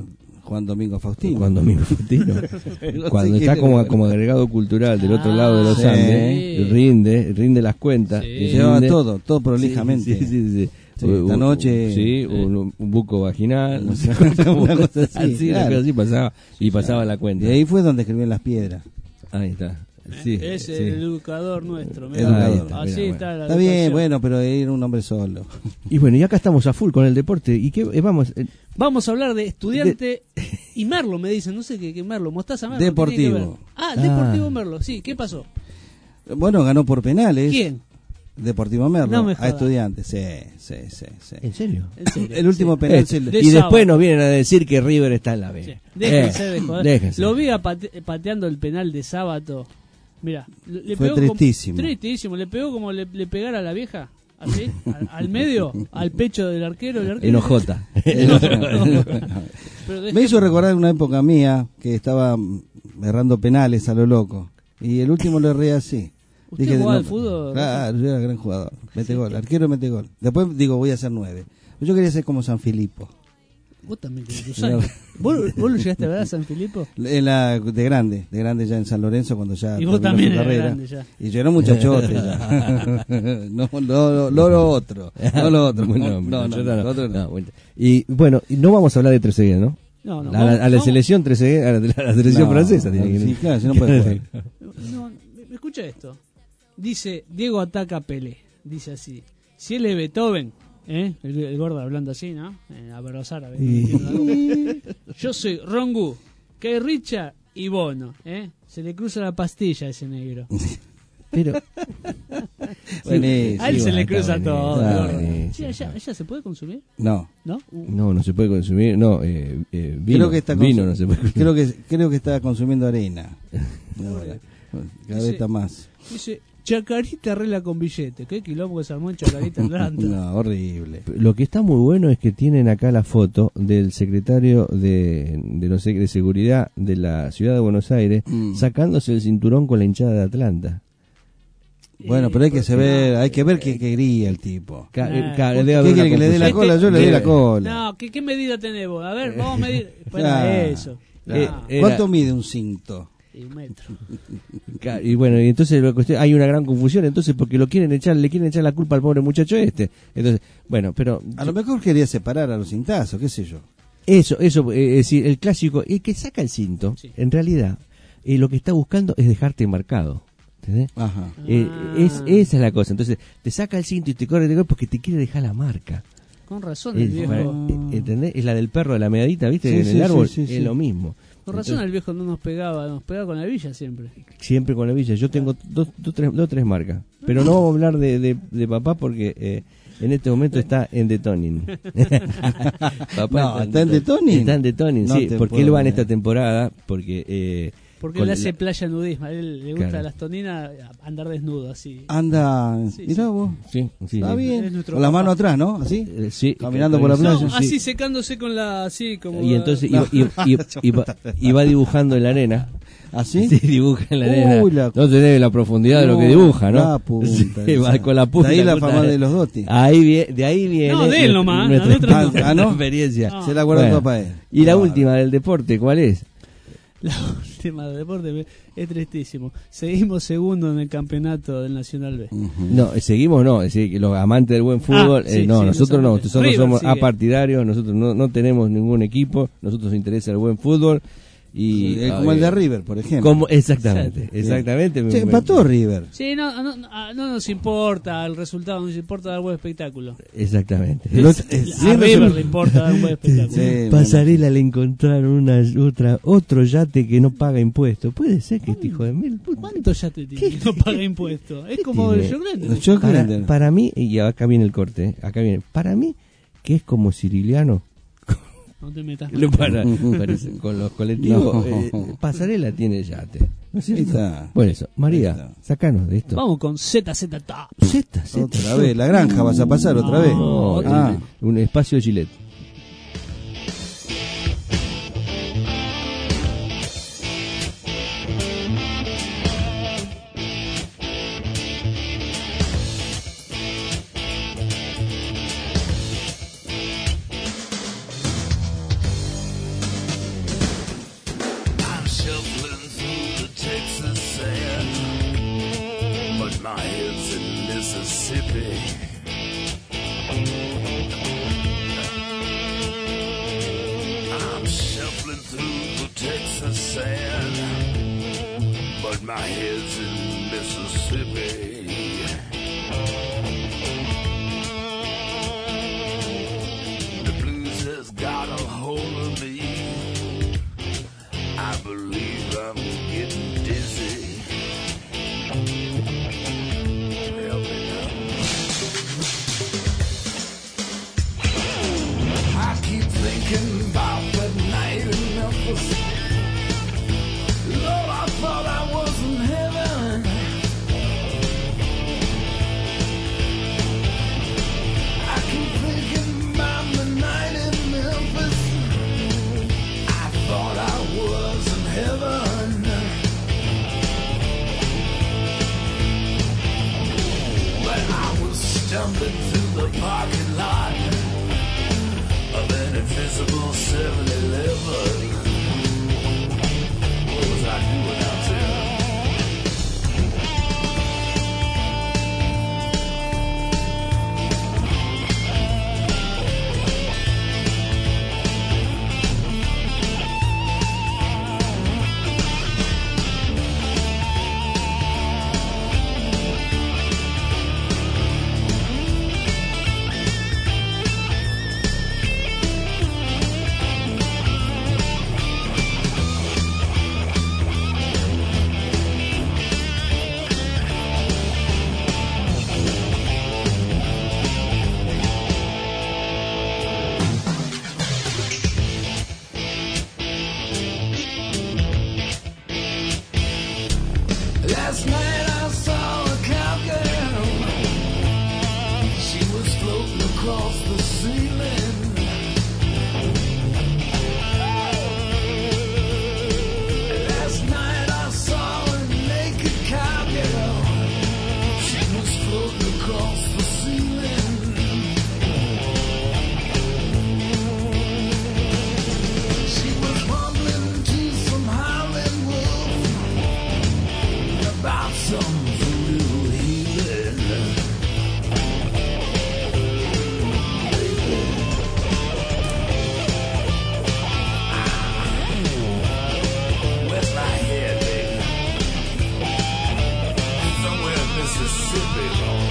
Juan Domingo Faustino. Juan Domingo Faustino. No Cuando sé está qué como, le- como agregado cultural del otro Ah, lado de los sí. Andes, rinde, rinde las cuentas. Sí. y Llevaba rinde- todo, todo prolijamente. Sí, sí, sí, sí. Sí, U- esta u- noche- sí, un, un buco vaginal, no sé, Una cosa así, así, una claro. cosa así pasaba, y pasaba la cuenta. Y ahí fue donde escribió en las piedras. Ahí está. Sí, es sí. el educador nuestro. mirá. Educador. Ahí está, Así mirá, está la Está bien, educación. bueno, pero era un hombre solo. Y bueno, y acá estamos a full con el deporte. ¿Y qué eh, vamos? eh, Vamos a hablar de estudiante y Merlo, me dicen. No sé qué, qué Merlo. Mostaza Merlo. ¿qué tiene que Deportivo. ver? Ah, Ah. Deportivo Merlo. Sí, ¿qué pasó? Bueno, ganó por penales. ¿Quién? Deportivo Merlo, No me a jodas. Estudiantes. Sí, sí, sí, sí. ¿En serio? En serio, El último sí. penal Eh, se le- de y después sábado. nos vienen a decir que River está en la B. Sí. Déjense Eh, de joder. déjense. Lo vi a pate- pateando el penal de sábado. Mira, le Fue pegó como- tristísimo. tristísimo. Le pegó como le, le pegara a la vieja. Así, al, al medio, al pecho del arquero. El arquero Enojota. Pero Me hizo recordar una época mía que estaba mm, errando penales a lo loco. Y el último lo erré así. ¿Usted jugaba al fútbol, Claro, yo era gran jugador. Mete gol, arquero mete gol. Después digo, voy a hacer nueve. Yo quería ser como San Filipo. Vos también tenés tus años. ¿Vos, ¿Vos lo llegaste a ver a San Filipo? En la, de grande, de grande ya en San Lorenzo cuando ya Y vos terminó también su eras carrera. grande ya. Y yo era un muchachote ya. no, no, no, no lo otro. No lo otro. Bueno, no, no, yo no, no. lo otro no. No, bueno. Y bueno, y no vamos a hablar de Trezeguet, ¿no? No, no. A la, vamos- a la vamos- selección Trezeguet, a la, a la selección No, francesa tiene que sí, claro, si no puede jugar. No, me- escucha esto. Dice, Diego ataca a Pelé. Dice así. Si él es Beethoven, ¿eh? el, el gordo hablando así, ¿no? Eh, a veros árabes. ¿no? Entiendo algo. Yo soy Rongu, Kay Richard y Bono. ¿eh? Se le cruza la pastilla a ese negro. Pero Buenísimo. A él se le está cruza buenísimo, todo. está gordo. buenísimo. Sí, allá, allá se puede consumir, No. ¿no? Uh, no, no se puede consumir, no, eh, eh, vino, Creo que está vino consum- no se puede consumir. creo que creo que está consumiendo arena. No, cada vez Dice- está más. Dice, Chacarita arregla con billete. ¿Qué quilombo que se armó en Chacarita Atlanta? No, horrible. Lo que está muy bueno es que tienen acá la foto del secretario de, de, no sé, de seguridad de la ciudad de Buenos Aires Mm. sacándose el cinturón con la hinchada de Atlanta. Bueno, pero hay que saber, hay que ver qué quería el tipo. Ca- Nah, ca- ¿qué debe haber quiere una que le dé la confusión. cola? Yo le doy la cola. No, ¿qué, qué medida tenés vos? A ver, vamos a medir. Fuera Claro, eso. claro. Ah, Eh, ¿Cuánto era- mide un cinto? y un metro. Ca- Y bueno, y entonces la cuestión- hay una gran confusión, entonces porque lo quieren echar, le quieren echar la culpa al pobre muchacho este. Entonces, bueno, pero A lo mejor quería separar a los cintazos, qué sé yo. eso, eso, eh, es decir, el clásico, el que saca el cinto, Sí. en realidad, eh, lo que está buscando es dejarte marcado. ¿Entendés? Ajá. Eh, Ah. es, esa es la cosa. Entonces, te saca el cinto y te corre, te corre porque te quiere dejar la marca. Con razón el Es, viejo. eh, ¿entendés? Es la del perro de la medallita, ¿viste? Sí, en sí, el árbol sí, sí, es sí. lo mismo. Con razón Entonces, el viejo no nos pegaba, nos pegaba con la villa siempre. siempre con la villa. Yo tengo dos, dos, tres, dos tres marcas. Pero no vamos a hablar de, de, de papá porque eh, en este momento está en detoning. Papá No, ¿está en detoning? Está en detoning, No sí. te Porque puedo él va en creer. esta temporada porque... Eh, Porque con él hace la- playa nudismo, a él le gusta Claro. las toninas andar desnudo así. Anda, Sí, mirá sí. vos. Sí, sí, Está sí. bien. Es nuestro Con las papá. manos atrás, ¿no? Así. Eh, sí, Caminando por la playa. No, sí. así secándose con la así como Y entonces No. y, y- y- y va, y va dibujando en la arena. ¿Así? Sí, dibuja en la arena. Uy, la- No tenés la profundidad de lo que No, dibuja, ¿no? la punta Sí, esa. va con la punta. De ahí la punta fama de los dotis. Ahí vie- de ahí viene. No, de él nomás, nuestra, nosotros no. nuestra Ah, ¿no? experiencia. No. Se la guardó Bueno, todo para él. Y la Claro. última del deporte, ¿cuál es? La última de deporte me- es tristísimo. Seguimos segundo en el campeonato del Nacional B. No, eh, seguimos no, es decir, que los amantes del buen fútbol, Ah, sí, eh, no, sí, nosotros no, los amantes. nosotros River somos sigue. apartidarios, nosotros no, no tenemos ningún equipo, nosotros nos interesa el buen fútbol y Eh, como el de River, por ejemplo. como, exactamente, Bien. exactamente. Che, me- empató River. Sí, no, no, no, ah, no nos importa el resultado, nos importa dar buen espectáculo. Exactamente. El otro- eh, A siempre River se- le importa dar un buen espectáculo. Sí, Pasarela le encontraron una otra otro yate que no paga impuestos. Puede ser que este hijo de mil puta. ¿Cuánto ya te tiene que no paga impuestos? Es como tiene? el Jogrente. Los Shock Para, Render. para mí, y acá viene el corte, eh, acá viene, para mí, que es como Ciriliano, No te metas. lo para- parece, con los colectivos, No. eh, Pasarela tiene yate. ¿No es Ahí cierto? está. Por eso, Ahí María, está. sacanos de esto. Vamos con Z Z Top. Zeta, zeta. Otra vez, la granja vas a pasar otra vez. No, Ah. un, un espacio de Gillette. Mississippi. I'm shuffling through the Texas sand, but my head's in Mississippi. The blues has got a hold of me. I believe I'm getting dizzy. Help me now. I keep thinking about that night in Memphis. Lord, I thought I was in heaven. I keep thinking about the night in Memphis. I thought I was in heaven. But I was stumbling through the parking lot of an invisible seven eleven. What was I doing out there? Last night I saw a cowgirl. She was floating across the ceiling. Last night I saw a naked cowgirl. She was floating across the ceiling. She was mumbling to some howling wolf about some voodoo healing. Where's my head, baby? Somewhere in Mississippi, Lord.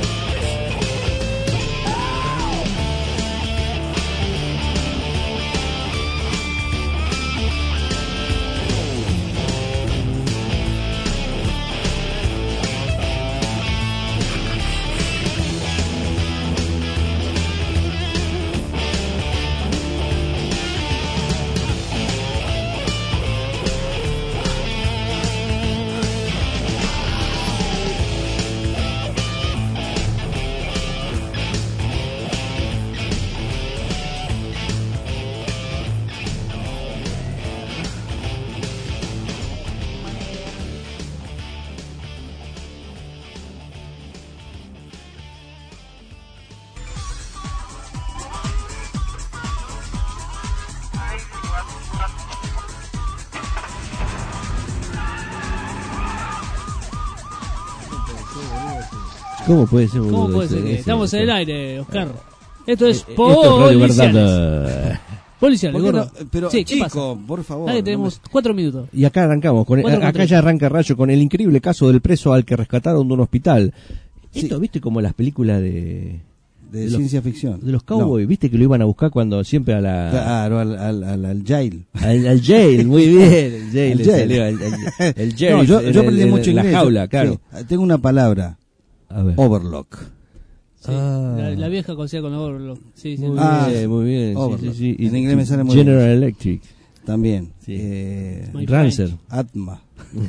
¿Cómo puede ser, boludo? ¿Cómo puede ser? Ese- que ese- Estamos en el aire, Oscar. Esto es Eh, esto es Radio policiales. Verdad. Policiales, ¿Por qué gordo. no? Pero, Sí, ¿qué chico, pasa? por favor, Dale, no tenemos cuatro minutos. Y acá arrancamos, con Cuatro acá contra ya arranca Rayo con el increíble caso del preso al que rescataron de un hospital. Esto, viste, como las películas de... De los- ciencia ficción. De los cowboys, viste que lo iban a buscar cuando siempre a la... Claro, al, al, al, al jail. Al, al jail, muy bien, el jail, Al le jail. salió, el, el- el jail, No, yo, el- yo el- aprendí el- mucho la inglés. jaula, Yo- claro. sí, tengo una palabra. A ver. Overlock. Sí, la, la vieja conocida con Overlock. Sí, sí. Muy Ah, bien, muy bien. sí, Overlock. sí, sí. En inglés me sale muy General bien. Electric. También. Sí. Eh, My Rancer. Atma.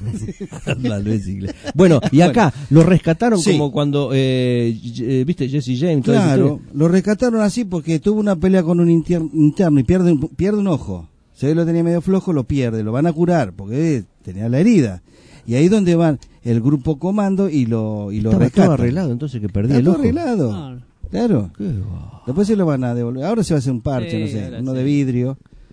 Atma, no es inglés. Bueno, y acá lo rescataron Sí. como cuando, eh, eh, viste, Jesse James. toda esa Claro, historia. lo rescataron así porque tuvo una pelea con un intier- interno y pierde un, pierde un ojo. Se ve lo tenía medio flojo, lo pierde, lo van a curar porque eh, tenía la herida. Y ahí es donde van el grupo comando y lo y lo Estaba rescatan. todo arreglado entonces que perdí Está el todo ojo. arreglado. Ah, Claro. Qué va. Después se lo van a devolver. Ahora se va a hacer un parche, Sí, no sé, ahora uno sí. de vidrio.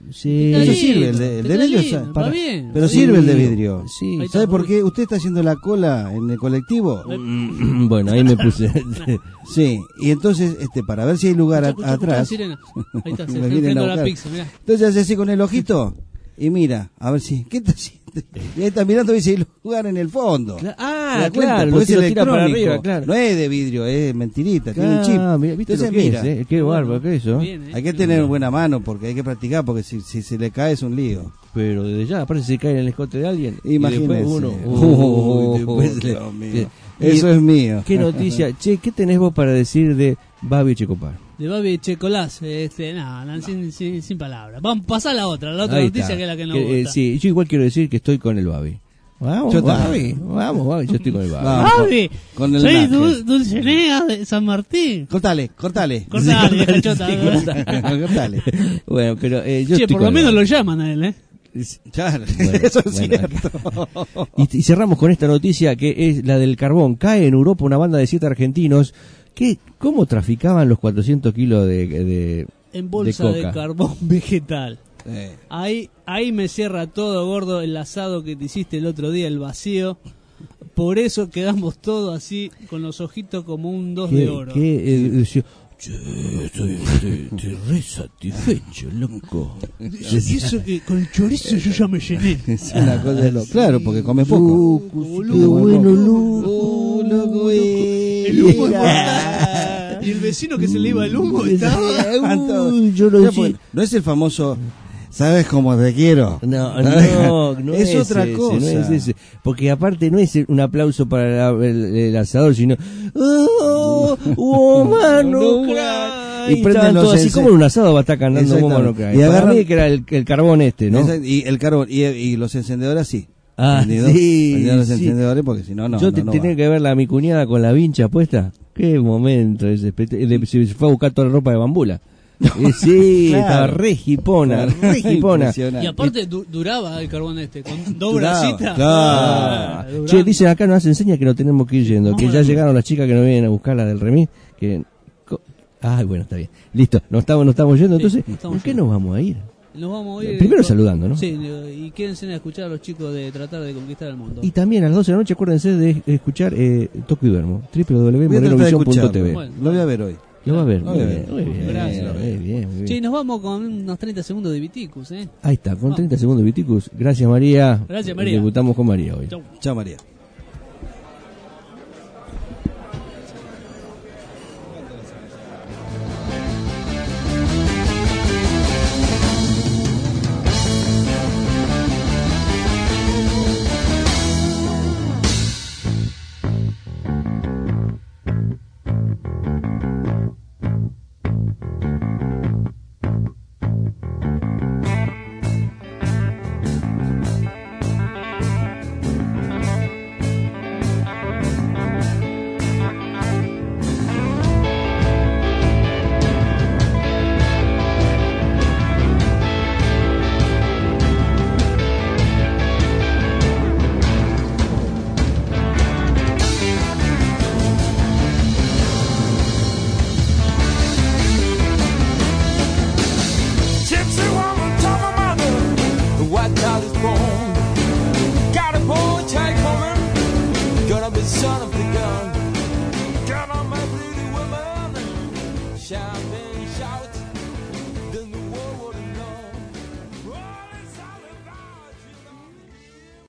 Sí. Eso Está sirve, el lindo, de, el de está vidrio. lindo, sa- va para- bien. pero Sí. sirve el de vidrio. Sí. Ahí ¿Sabe está, por muy- qué? ¿Usted está haciendo la cola en el colectivo? Bueno, ahí me puse. Sí, y entonces, este, para ver si hay lugar a- Escucha, escucha, atrás. sirena. Ahí está, se me está vienen a enfrentando la buscar. pizza, mirá. Entonces hace así con el ojito y mira, a ver si. ¿Qué está haciendo? Y ahí está mirando y dice, hay lugar en el fondo. ¿Te Ah, das cuenta? claro, Porque lo es tiro, tira para electrónico. arriba, claro. No es de vidrio, es mentirita, tiene un Ah, chip. mira, ¿viste Entonces lo que mira, es, eh? Qué bárbaro que es eso. Bien, ¿eh? hay que tener buena mano porque hay que practicar porque si, si se le cae es un lío. Pero desde ya, aparte se cae en el escote de alguien. Imagínese. Y después uno. Uy, después le- Dios mío. le- Eso y- es mío. ¿Qué noticia? Che, ¿qué tenés vos para decir de Babi Checopar? De Babi Checolás, este, nada, no, sin, sin, sin palabras. Vamos a pasar a la otra, la otra Ahí noticia está. que es la que nos Que, eh, gusta. sí, yo igual quiero decir que estoy con el Babi. Vamos, Yo Babi, también. vamos, Babi, yo estoy con el Babi. Vamos. Babi, con el soy Nájel. Dul- Dulcinea de San Martín. Cortale, cortale. Cortale, Sí, cachota. sí, cortale. Cortale. Bueno, pero eh, yo Che, estoy por con lo el menos Babi. lo llaman a él, ¿eh? Claro, Bueno, eso es bueno, cierto. Y, y cerramos con esta noticia que es la del carbón. Cae en Europa una banda de siete argentinos que, ¿cómo traficaban los cuatrocientos kilos de, de, En bolsa de, coca? carbón vegetal. Eh, Ahí, ahí me cierra todo, gordo, el asado que te hiciste el otro día, el vacío. Por eso quedamos todos así, con los ojitos como un dos de ¿Qué, oro. qué, eh, decía, che, estoy, estoy- estoy re satisfecho, loco. Y eso que con el chorizo yo ya me llené. es una cosa de lo... Claro, porque come poco. Qué bueno, loco. Oh, loco, eh. El humo estaba- Y el vecino que se le iba el humo estaba... Uy, yo lo Ya, decía. pues, no es el famoso, ¿sabes cómo te quiero? No, no, no es, es, otra ese, cosa. no es ese. Porque aparte no es un aplauso para la- el, el asador, sino ¡oh, oh, mano, No, cry! y Y prenden estaban los todos así ence- como en un asado va a estar cantando Exactamente. Woman No Cry. Y Para agarran- mí que era el, el carbón este, ¿no? Esa- y el carbón, y, y los encendedores así. Ah, ¿Entendido? sí, Prendían los sí. encendedores porque si no, no. Yo no, te- no tenía va. que verla a mi cuñada con la vincha puesta. Qué momento ese. espect- de- Se fue a buscar toda la ropa de bambula. Eh, sí, Claro. estaba re jipona, Claro. re jipona. Impresionante. Y aparte du- duraba el carbón este, con dos Duraba, bracitas. claro. Ah, duraba. Che, dicen acá nos enseña que nos tenemos que ir yendo, Vamos que a ya ver. llegaron las chicas que nos vienen a buscar la del remis, que co- ay, bueno, está bien. Listo, nos estamos nos estamos yendo, Sí, entonces, nos estamos ¿por qué yendo. nos vamos a ir? Nos vamos a ir Primero con- saludando, ¿no? Sí, y quédense a escuchar a los chicos de Tratar de Conquistar el Mundo. Y también a las doce de la noche acuérdense de escuchar eh, Toco y Duermo, w w w Voy a punto tratar de morenovision punto t v. escucharlo. Lo voy a ver hoy. Lo va a ver, Lo muy voy a bien, ver. muy bien, Gracias. muy bien, muy bien. Che, y nos vamos con unos treinta segundos de Viticus, ¿eh? Ahí está, con Vamos. treinta segundos de Viticus. Gracias, María. Gracias, María. Debutamos con María hoy. Chau. Chao, María. Gypsy woman told my mother the white collar's born. Got a boy take woman, gonna be son of the gun. Got on my pretty woman, champagne shout.